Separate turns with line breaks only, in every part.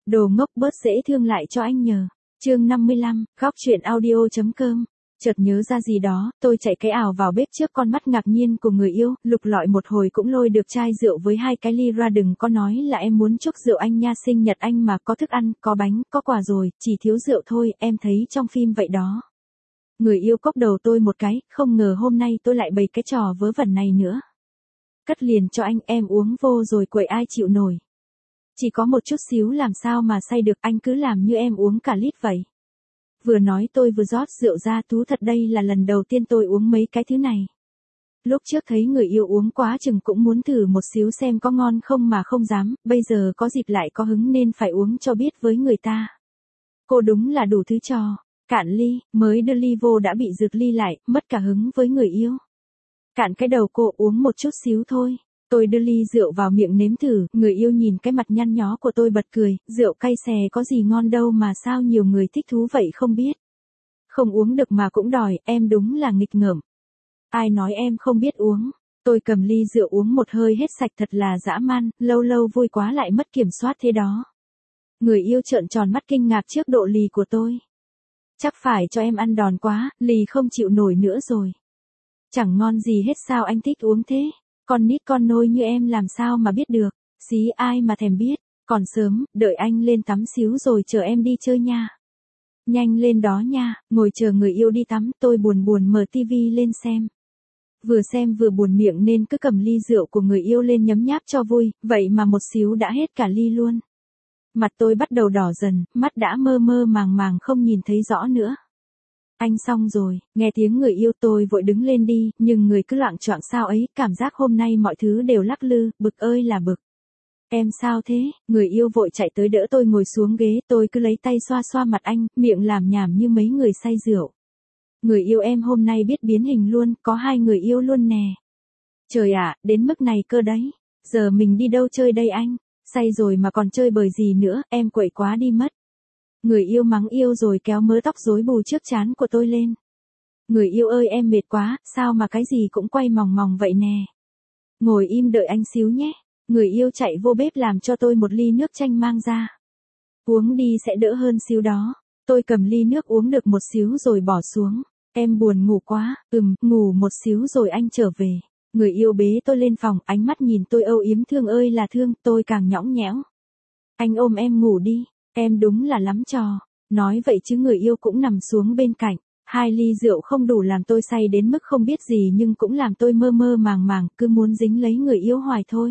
Đồ ngốc bớt dễ thương lại cho anh nhờ. Chương 55, góc truyện audio.com. Chợt nhớ ra gì đó, tôi chạy cái ảo vào bếp trước con mắt ngạc nhiên của người yêu, lục lọi một hồi cũng lôi được chai rượu với 2 cái ly ra. Đừng có nói là em muốn chúc rượu anh nha, sinh nhật anh mà, có thức ăn, có bánh, có quà rồi, chỉ thiếu rượu thôi, em thấy trong phim vậy đó. Người yêu cốc đầu tôi một cái, không ngờ hôm nay tôi lại bày cái trò vớ vẩn này nữa. Cất liền cho anh, em uống vô rồi quậy ai chịu nổi. Chỉ có một chút xíu làm sao mà say được, anh cứ làm như em uống cả lít vậy. Vừa nói tôi vừa rót rượu ra. Thú thật đây là lần đầu tiên tôi uống mấy cái thứ này. Lúc trước thấy người yêu uống quá chừng cũng muốn thử một xíu xem có ngon không mà không dám, bây giờ có dịp lại có hứng nên phải uống cho biết với người ta. Cô đúng là đủ thứ trò. Cạn ly, mới đưa ly vô đã bị rực ly lại, mất cả hứng với người yêu. Cạn cái đầu cô, uống một chút xíu thôi. Tôi đưa ly rượu vào miệng nếm thử, người yêu nhìn cái mặt nhăn nhó của tôi bật cười, rượu cay xè có gì ngon đâu mà sao nhiều người thích thú vậy không biết. Không uống được mà cũng đòi, em đúng là nghịch ngợm. Ai nói em không biết uống. Tôi cầm ly rượu uống một hơi hết sạch, thật là dã man, lâu lâu vui quá lại mất kiểm soát thế đó. Người yêu trợn tròn mắt kinh ngạc trước độ lì của tôi. Chắc phải cho em ăn đòn quá, lì không chịu nổi nữa rồi. Chẳng ngon gì hết sao anh thích uống thế? Con nít con nôi như em làm sao mà biết được, xí ai mà thèm biết, còn sớm, đợi anh lên tắm xíu rồi chờ em đi chơi nha. Nhanh lên đó nha, ngồi chờ người yêu đi tắm, tôi buồn buồn mở tivi lên xem. Vừa xem vừa buồn miệng nên cứ cầm ly rượu của người yêu lên nhấm nháp cho vui, vậy mà một xíu đã hết cả ly luôn. Mặt tôi bắt đầu đỏ dần, mắt đã mơ mơ màng màng không nhìn thấy rõ nữa. Anh xong rồi, nghe tiếng người yêu tôi vội đứng lên đi, nhưng người cứ loạng choạng sao ấy, cảm giác hôm nay mọi thứ đều lắc lư, bực ơi là bực. Em sao thế? Người yêu vội chạy tới đỡ tôi ngồi xuống ghế, tôi cứ lấy tay xoa xoa mặt anh, miệng làm nhảm như mấy người say rượu. Người yêu em hôm nay biết biến hình luôn, có 2 người yêu luôn nè. Trời ạ, đến mức này cơ đấy. Giờ mình đi đâu chơi đây anh? Say rồi mà còn chơi bời gì nữa, em quậy quá đi mất. Người yêu mắng yêu rồi kéo mớ tóc rối bù trước trán của tôi lên. Người yêu ơi em mệt quá, sao mà cái gì cũng quay mòng mòng vậy nè. Ngồi im đợi anh xíu nhé. Người yêu chạy vô bếp làm cho tôi một ly nước chanh mang ra. Uống đi sẽ đỡ hơn xíu đó. Tôi cầm ly nước uống được một xíu rồi bỏ xuống. Em buồn ngủ quá, ngủ một xíu rồi anh trở về. Người yêu bế tôi lên phòng, ánh mắt nhìn tôi âu yếm thương ơi là thương, tôi càng nhõng nhẽo. Anh ôm em ngủ đi. Em đúng là lắm trò. Nói vậy chứ người yêu cũng nằm xuống bên cạnh. 2 ly rượu không đủ làm tôi say đến mức không biết gì nhưng cũng làm tôi mơ mơ màng màng, cứ muốn dính lấy người yêu hoài thôi.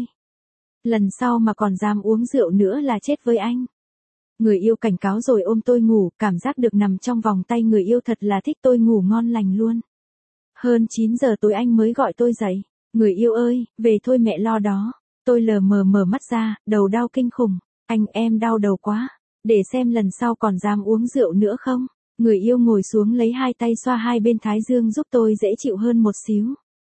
Lần sau mà còn dám uống rượu nữa là chết với anh. Người yêu cảnh cáo rồi ôm tôi ngủ, cảm giác được nằm trong vòng tay người yêu thật là thích, tôi ngủ ngon lành luôn. Hơn 9 giờ tối anh mới gọi tôi dậy. Người yêu ơi, về thôi mẹ lo đó. Tôi lờ mờ mở mắt ra, đầu đau kinh khủng. Anh em đau đầu quá. Để xem lần sau còn dám uống rượu nữa không? Người yêu ngồi xuống lấy 2 tay xoa 2 bên thái dương giúp tôi dễ chịu hơn một xíu.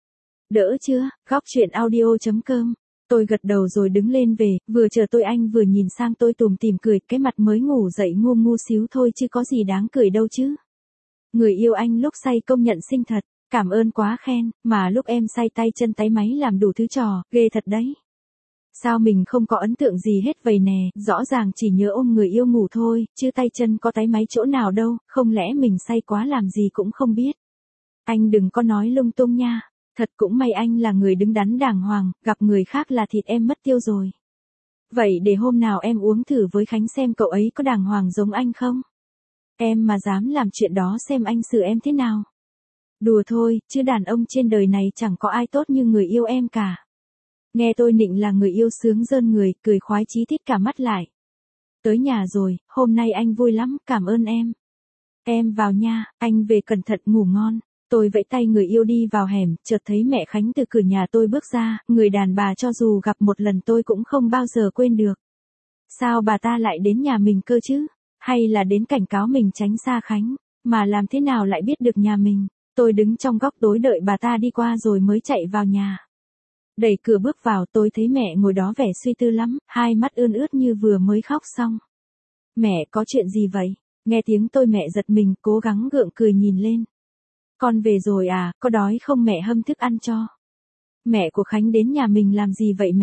Đỡ chưa? Góc truyện audio.com. Tôi gật đầu rồi đứng lên về, vừa chờ tôi anh vừa nhìn sang tôi tủm tỉm cười, cái mặt mới ngủ dậy ngu ngu xíu thôi chứ có gì đáng cười đâu chứ. Người yêu anh lúc say công nhận xinh thật, cảm ơn quá khen, mà lúc em say tay chân táy máy làm đủ thứ trò, ghê thật đấy. Sao mình không có ấn tượng gì hết vậy nè, rõ ràng chỉ nhớ ôm người yêu ngủ thôi, chứ tay chân có táy máy chỗ nào đâu, không lẽ mình say quá làm gì cũng không biết. Anh đừng có nói lung tung nha, thật cũng may anh là người đứng đắn đàng hoàng, gặp người khác là thịt em mất tiêu rồi. Vậy để hôm nào em uống thử với Khánh xem cậu ấy có đàng hoàng giống anh không? Em mà dám làm chuyện đó xem anh xử em thế nào. Đùa thôi, chứ đàn ông trên đời này chẳng có ai tốt như người yêu em cả. Nghe tôi nịnh là người yêu sướng rơn người, cười khoái chí tít cả mắt lại. Tới nhà rồi, hôm nay anh vui lắm, cảm ơn em. Em vào nha, anh về cẩn thận ngủ ngon. Tôi vẫy tay người yêu đi vào hẻm, chợt thấy mẹ Khánh từ cửa nhà tôi bước ra, người đàn bà cho dù gặp một lần tôi cũng không bao giờ quên được. Sao bà ta lại đến nhà mình cơ chứ? Hay là đến cảnh cáo mình tránh xa Khánh, mà làm thế nào lại biết được nhà mình? Tôi đứng trong góc tối đợi bà ta đi qua rồi mới chạy vào nhà. Đẩy cửa bước vào tôi thấy mẹ ngồi đó vẻ suy tư lắm, 2 mắt ươn ướt như vừa mới khóc xong. Mẹ có chuyện gì vậy? Nghe tiếng tôi mẹ giật mình, cố gắng gượng cười nhìn lên. Con về rồi à, có đói không mẹ hâm thức ăn cho. Mẹ của Khánh đến nhà mình làm gì vậy mẹ?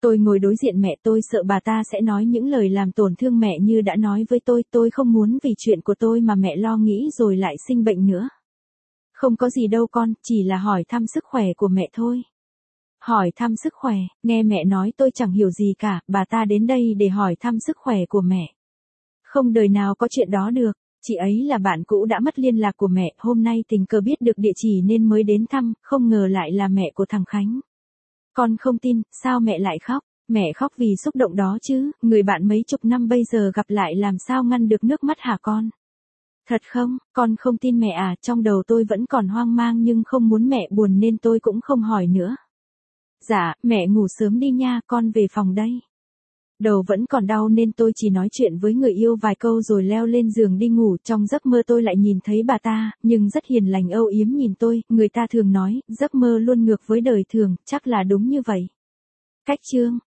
Tôi ngồi đối diện mẹ tôi sợ bà ta sẽ nói những lời làm tổn thương mẹ như đã nói với tôi không muốn vì chuyện của tôi mà mẹ lo nghĩ rồi lại sinh bệnh nữa. Không có gì đâu con, chỉ là hỏi thăm sức khỏe của mẹ thôi. Hỏi thăm sức khỏe, nghe mẹ nói tôi chẳng hiểu gì cả, bà ta đến đây để hỏi thăm sức khỏe của mẹ. Không đời nào có chuyện đó được, chị ấy là bạn cũ đã mất liên lạc của mẹ, hôm nay tình cờ biết được địa chỉ nên mới đến thăm, không ngờ lại là mẹ của thằng Khánh. Con không tin, sao mẹ lại khóc? Mẹ khóc vì xúc động đó chứ, người bạn mấy chục năm bây giờ gặp lại làm sao ngăn được nước mắt hả con? Thật không, con không tin mẹ à, trong đầu tôi vẫn còn hoang mang nhưng không muốn mẹ buồn nên tôi cũng không hỏi nữa. Dạ, mẹ ngủ sớm đi nha, con về phòng đây. Đầu vẫn còn đau nên tôi chỉ nói chuyện với người yêu vài câu rồi leo lên giường đi ngủ. Trong giấc mơ tôi lại nhìn thấy bà ta, nhưng rất hiền lành âu yếm nhìn tôi. Người ta thường nói, giấc mơ luôn ngược với đời thường, chắc là đúng như vậy. Cách chương